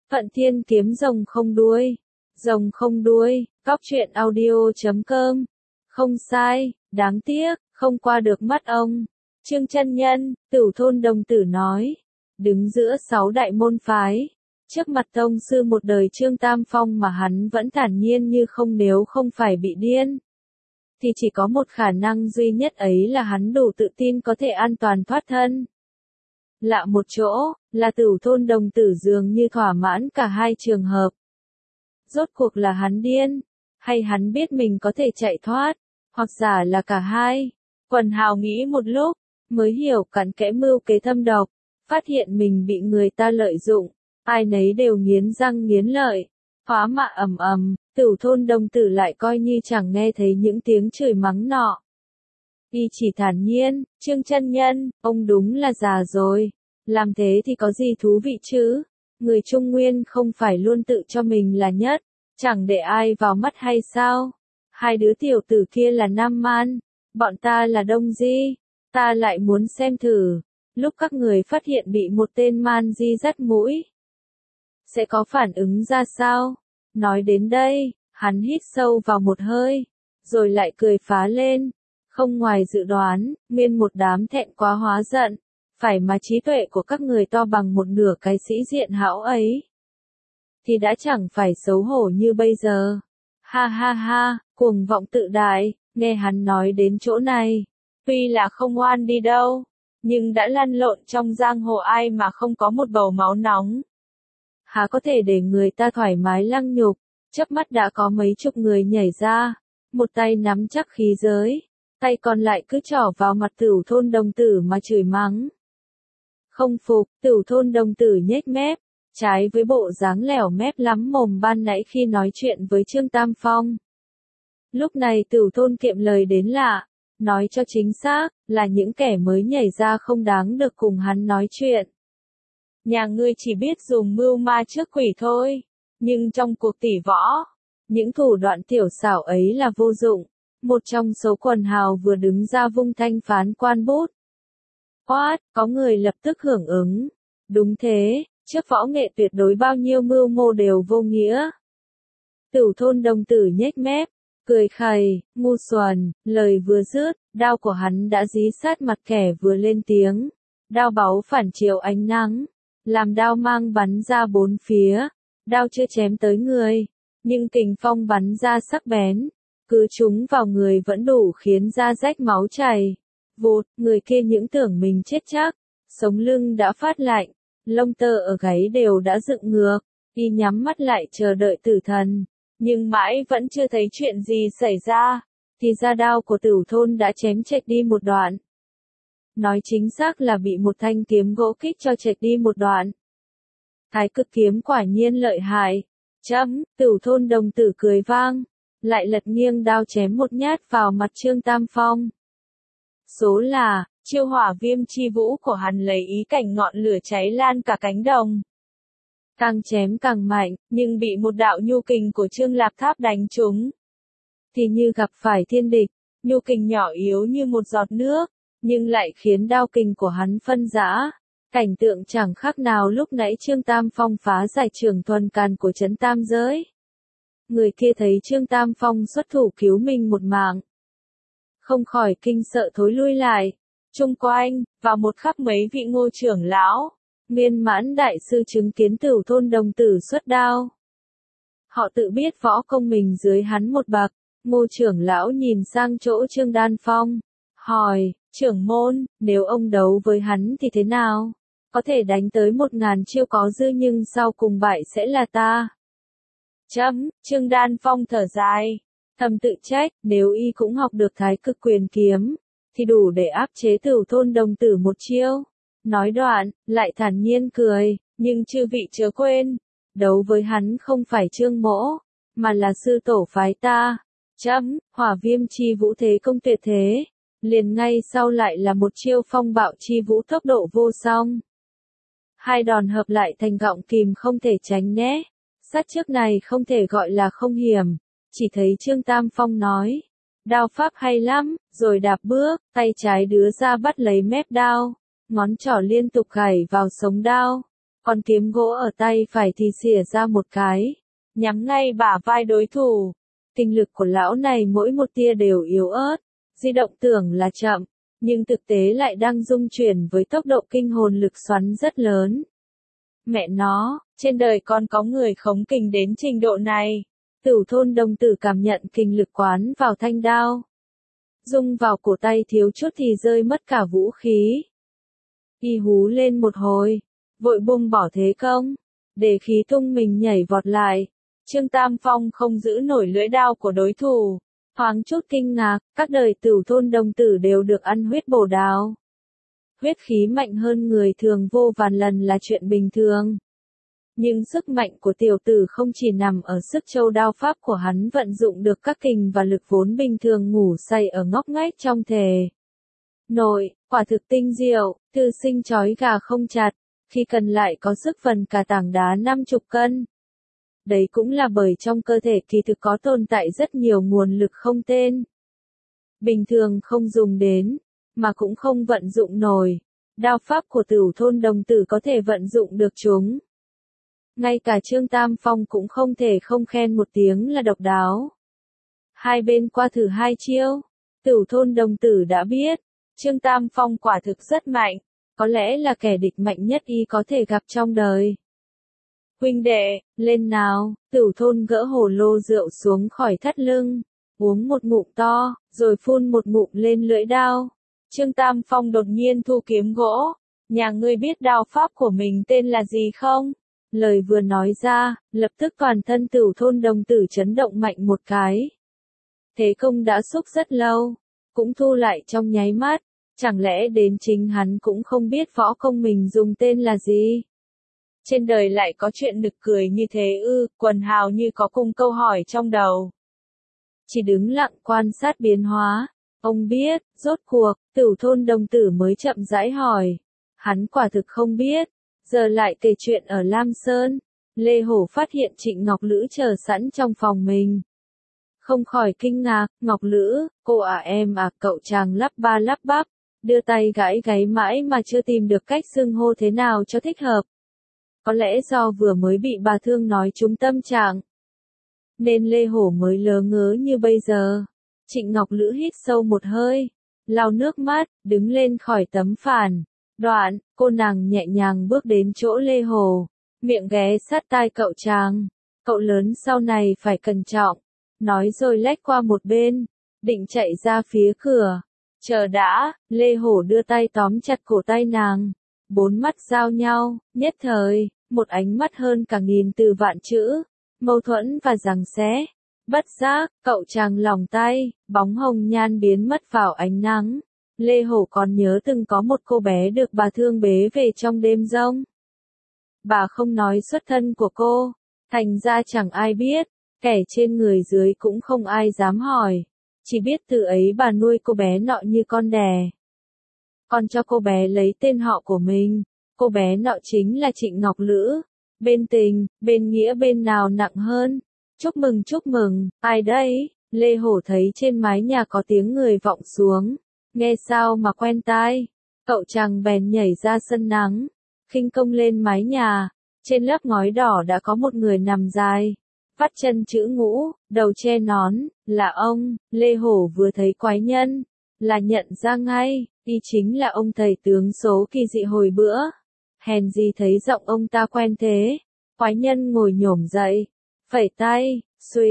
Phận Thiên kiếm rồng không đuôi. Rồng không đuôi, cóc truyện audio.com. Không sai, đáng tiếc, không qua được mắt ông. Trương Chân Nhân, Tửu Thôn Đồng Tử nói. Đứng giữa 6 đại môn phái. Trước mặt tông sư một đời Trương Tam Phong mà hắn vẫn thản nhiên như không, nếu không phải bị điên. Thì chỉ có một khả năng duy nhất, ấy là hắn đủ tự tin có thể an toàn thoát thân. Lạ một chỗ, là Tửu Thôn Đồng Tử dường như thỏa mãn cả hai trường hợp. Rốt cuộc là hắn điên, hay hắn biết mình có thể chạy thoát, hoặc giả là cả hai. Quần Hào nghĩ một lúc, mới hiểu cặn kẽ mưu kế thâm độc, phát hiện mình bị người ta lợi dụng, ai nấy đều nghiến răng nghiến lợi. Hóa mạ ầm ầm, Tửu Thôn Đồng Tử lại coi như chẳng nghe thấy những tiếng chửi mắng nọ. Y chỉ thản nhiên, Trương Chân Nhân, ông đúng là già rồi, làm thế thì có gì thú vị chứ? Người Trung Nguyên không phải luôn tự cho mình là nhất, chẳng để ai vào mắt hay sao? Hai đứa tiểu tử kia là Nam Man, bọn ta là Đông Di, ta lại muốn xem thử, lúc các người phát hiện bị một tên Man Di dắt mũi, sẽ có phản ứng ra sao? Nói đến đây, hắn hít sâu vào một hơi, rồi lại cười phá lên. Không ngoài dự đoán, nguyên một đám thẹn quá hóa giận, phải mà trí tuệ của các người to bằng một nửa cái sĩ diện hão ấy, thì đã chẳng phải xấu hổ như bây giờ. Ha ha ha, cuồng vọng tự đại, nghe hắn nói đến chỗ này, tuy là không oan đi đâu, nhưng đã lăn lộn trong giang hồ ai mà không có một bầu máu nóng. Há có thể để người ta thoải mái lăng nhục, chớp mắt đã có mấy chục người nhảy ra, một tay nắm chắc khí giới, tay còn lại cứ trỏ vào mặt Tửu Thôn Đồng Tử mà chửi mắng. Không phục, Tửu Thôn Đồng Tử nhếch mép, trái với bộ dáng lẻo mép lắm mồm ban nãy khi nói chuyện với Trương Tam Phong. Lúc này Tửu Thôn kiệm lời đến lạ, nói cho chính xác, là những kẻ mới nhảy ra không đáng được cùng hắn nói chuyện. Nhà ngươi chỉ biết dùng mưu ma trước quỷ thôi, nhưng trong cuộc tỷ võ, những thủ đoạn tiểu xảo ấy là vô dụng. Một trong số quần hào vừa đứng ra vung thanh phán quan bút. Oát, có người lập tức hưởng ứng. Đúng thế, trước võ nghệ tuyệt đối bao nhiêu mưu mô đều vô nghĩa. Tửu Thôn Đồng Tử nhếch mép, cười khẩy, ngu xuẩn, lời vừa dứt, đao của hắn đã dí sát mặt kẻ vừa lên tiếng. Đao báu phản chiếu ánh nắng, làm đao mang bắn ra bốn phía. Đao chưa chém tới người, nhưng kình phong bắn ra sắc bén. Cứ trúng vào người vẫn đủ khiến da rách máu chảy. Vụt, người kia những tưởng mình chết chắc, sống lưng đã phát lạnh, lông tơ ở gáy đều đã dựng ngược, y nhắm mắt lại chờ đợi tử thần, nhưng mãi vẫn chưa thấy chuyện gì xảy ra, thì ra đao của Tửu Thôn đã chém chệch đi một đoạn. Nói chính xác là bị một thanh kiếm gỗ kích cho chệch đi một đoạn. Thái Cực kiếm quả nhiên lợi hại. Tửu Thôn Đồng Tử cười vang, lại lật nghiêng đao chém một nhát vào mặt Trương Tam Phong. Số là, chiêu hỏa viêm chi vũ của hắn lấy ý cảnh ngọn lửa cháy lan cả cánh đồng. Càng chém càng mạnh, nhưng bị một đạo nhu kình của Trương Lạp Tháp đánh trúng. Thì như gặp phải thiên địch, nhu kình nhỏ yếu như một giọt nước, nhưng lại khiến đao kình của hắn phân rã. Cảnh tượng chẳng khác nào lúc nãy Trương Tam Phong phá giải trường thuần càn của trấn Tam Giới. Người kia thấy Trương Tam Phong xuất thủ cứu mình một mạng, không khỏi kinh sợ thối lui lại. Chung quanh, vào một khắc mấy vị Ngô trưởng lão, Miên Mãn đại sư chứng kiến Tửu Thôn Đồng Tử xuất đao. Họ tự biết võ công mình dưới hắn một bậc. Ngô trưởng lão nhìn sang chỗ Trương Đan Phong, hỏi, trưởng môn, nếu ông đấu với hắn thì thế nào? Có thể đánh tới 1000 chiêu có dư, nhưng sau cùng bại sẽ là ta. Trương Đan Phong thở dài, thầm tự trách, nếu y cũng học được Thái Cực quyền kiếm, thì đủ để áp chế Tửu Thôn Đồng Tử một chiêu. Nói đoạn, lại thản nhiên cười, nhưng chư vị chớ quên, đấu với hắn không phải Trương Mỗ, mà là sư tổ phái ta. Hỏa viêm chi vũ thế công tuyệt thế, liền ngay sau lại là một chiêu phong bạo chi vũ tốc độ vô song. Hai đòn hợp lại thành gọng kìm không thể tránh né. Sát trước này không thể gọi là không hiểm, chỉ thấy Trương Tam Phong nói, đao pháp hay lắm, rồi đạp bước, tay trái đưa ra bắt lấy mép đao, ngón trỏ liên tục gảy vào sống đao, Còn kiếm gỗ ở tay phải thì xỉa ra một cái, nhắm ngay bả vai đối thủ. Kinh lực của lão này mỗi một tia đều yếu ớt, di động tưởng là chậm, nhưng thực tế lại đang dung chuyển với tốc độ kinh hồn lực xoắn rất lớn. Mẹ nó, trên đời còn có người khống kình đến trình độ này. Tửu Thôn Đồng Tử cảm nhận kinh lực quán vào thanh đao. Dung vào cổ tay thiếu chút thì rơi mất cả vũ khí. Y hú lên một hồi, vội buông bỏ thế công, để khí tung mình nhảy vọt lại. Trương Tam Phong không giữ nổi lưỡi đao của đối thủ, thoáng chút kinh ngạc, các đời Tửu Thôn Đồng Tử đều được ăn huyết bổ đao. Huyết khí mạnh hơn người thường vô vàn lần là chuyện bình thường. Nhưng sức mạnh của tiểu tử không chỉ nằm ở sức châu đao pháp của hắn vận dụng được các kình và lực vốn bình thường ngủ say ở ngóc ngách trong thể nội, quả thực tinh diệu, thư sinh chói gà không chặt, khi cần lại có sức phần cả tảng đá 50 cân. Đấy cũng là bởi trong cơ thể kỳ thực có tồn tại rất nhiều nguồn lực không tên. Bình thường không dùng đến, mà cũng không vận dụng nổi. Đao pháp của Tửu Thôn Đồng Tử có thể vận dụng được chúng. Ngay cả Trương Tam Phong cũng không thể không khen một tiếng là độc đáo. Hai bên qua thử hai chiêu, Tửu Thôn Đồng Tử đã biết, Trương Tam Phong quả thực rất mạnh, có lẽ là kẻ địch mạnh nhất y có thể gặp trong đời. Huynh đệ, lên nào, Tửu Thôn gỡ hồ lô rượu xuống khỏi thắt lưng, uống một ngụm to, rồi phun một ngụm lên lưỡi đao. Trương Tam Phong đột nhiên thu kiếm gỗ, nhà ngươi biết đao pháp của mình tên là gì không? Lời vừa nói ra, lập tức toàn thân Tửu Thôn Đồng Tử chấn động mạnh một cái. Thế công đã xúc rất lâu, cũng thu lại trong nháy mắt, chẳng lẽ đến chính hắn cũng không biết võ công mình dùng tên là gì? Trên đời lại có chuyện nực cười như thế ư? Quần hào như có cùng câu hỏi trong đầu. Chỉ đứng lặng quan sát biến hóa, ông biết, rốt cuộc, Tửu Thôn Đồng Tử mới chậm rãi hỏi. Hắn quả thực không biết. Giờ lại kể chuyện ở Lam Sơn, Lê Hổ phát hiện Trịnh Ngọc Lữ chờ sẵn trong phòng mình. Không khỏi kinh ngạc, Ngọc Lữ, cô à em à, cậu chàng lắp ba lắp bắp, đưa tay gãi gáy mãi mà chưa tìm được cách xưng hô thế nào cho thích hợp. Có lẽ do vừa mới bị bà thương nói trúng tâm trạng, nên Lê Hổ mới lớ ngớ như bây giờ. Trịnh Ngọc Lữ hít sâu một hơi, lau nước mắt, đứng lên khỏi tấm phản. Đoạn, cô nàng nhẹ nhàng bước đến chỗ Lê Hổ, miệng ghé sát tai cậu chàng. Cậu lớn sau này phải cẩn trọng. Nói rồi lách qua một bên, định chạy ra phía cửa. Chờ đã, Lê Hổ đưa tay tóm chặt cổ tay nàng. Bốn mắt giao nhau, nhất thời, một ánh mắt hơn cả nghìn từ vạn chữ, mâu thuẫn và giằng xé. Bất giác, cậu chàng lòng tay, bóng hồng nhan biến mất vào ánh nắng. Lê Hổ còn nhớ từng có một cô bé được bà thương bế về trong đêm giông. Bà không nói xuất thân của cô, thành ra chẳng ai biết, kẻ trên người dưới cũng không ai dám hỏi. Chỉ biết từ ấy bà nuôi cô bé nọ như con đẻ. Còn cho cô bé lấy tên họ của mình, cô bé nọ chính là Trịnh Ngọc Lữ. Bên tình, bên nghĩa bên nào nặng hơn? Chúc mừng, ai đấy? Lê Hổ thấy trên mái nhà có tiếng người vọng xuống. Nghe sao mà quen tai, cậu chàng bèn nhảy ra sân nắng, khinh công lên mái nhà, trên lớp ngói đỏ đã có một người nằm dài, vắt chân chữ ngũ, đầu che nón, là ông. Lê Hổ vừa thấy quái nhân, là nhận ra ngay, y chính là ông thầy tướng số kỳ dị hồi bữa. Hèn gì thấy giọng ông ta quen thế, quái nhân ngồi nhổm dậy, phẩy tay,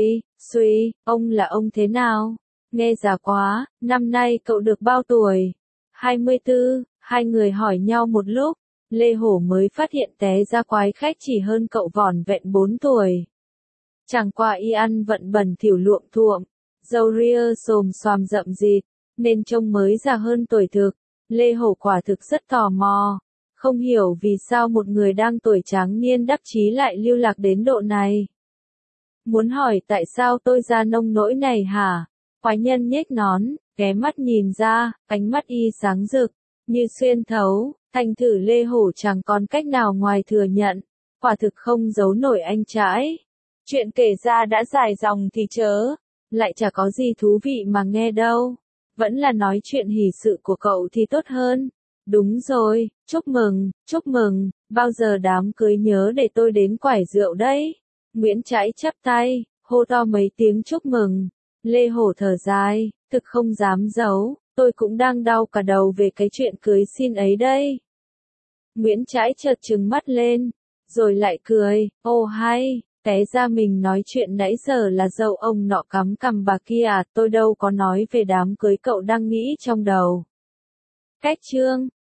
suy, ông là ông thế nào? Nghe già quá, năm nay cậu được bao tuổi? 24, hai người hỏi nhau một lúc, Lê Hổ mới phát hiện té ra quái khách chỉ hơn cậu vỏn vẹn 4 tuổi. Chẳng qua y ăn vận bẩn thỉu luộm thuộm, râu ria xồm xoàm rậm rịt, nên trông mới già hơn tuổi thực. Lê Hổ quả thực rất tò mò, không hiểu vì sao một người đang tuổi tráng niên đắc chí lại lưu lạc đến độ này. Muốn hỏi tại sao tôi ra nông nỗi này hả? Quái nhân nhếch nón, ghé mắt nhìn ra, ánh mắt y sáng rực, như xuyên thấu, thành thử Lê Hổ chẳng còn cách nào ngoài thừa nhận, quả thực không giấu nổi anh trãi. Chuyện kể ra đã dài dòng thì chớ, lại chả có gì thú vị mà nghe đâu, vẫn là nói chuyện hỷ sự của cậu thì tốt hơn. Đúng rồi, chúc mừng, bao giờ đám cưới nhớ để tôi đến quải rượu đấy. Nguyễn Trãi chắp tay, hô to mấy tiếng chúc mừng. Lê Hổ thở dài, thực không dám giấu, tôi cũng đang đau cả đầu về cái chuyện cưới xin ấy đây. Nguyễn Trãi chợt trừng mắt lên, rồi lại cười, ô hay, té ra mình nói chuyện nãy giờ là dâu ông nọ cắm cằm bà kia à, tôi đâu có nói về đám cưới cậu đang nghĩ trong đầu. Cách chương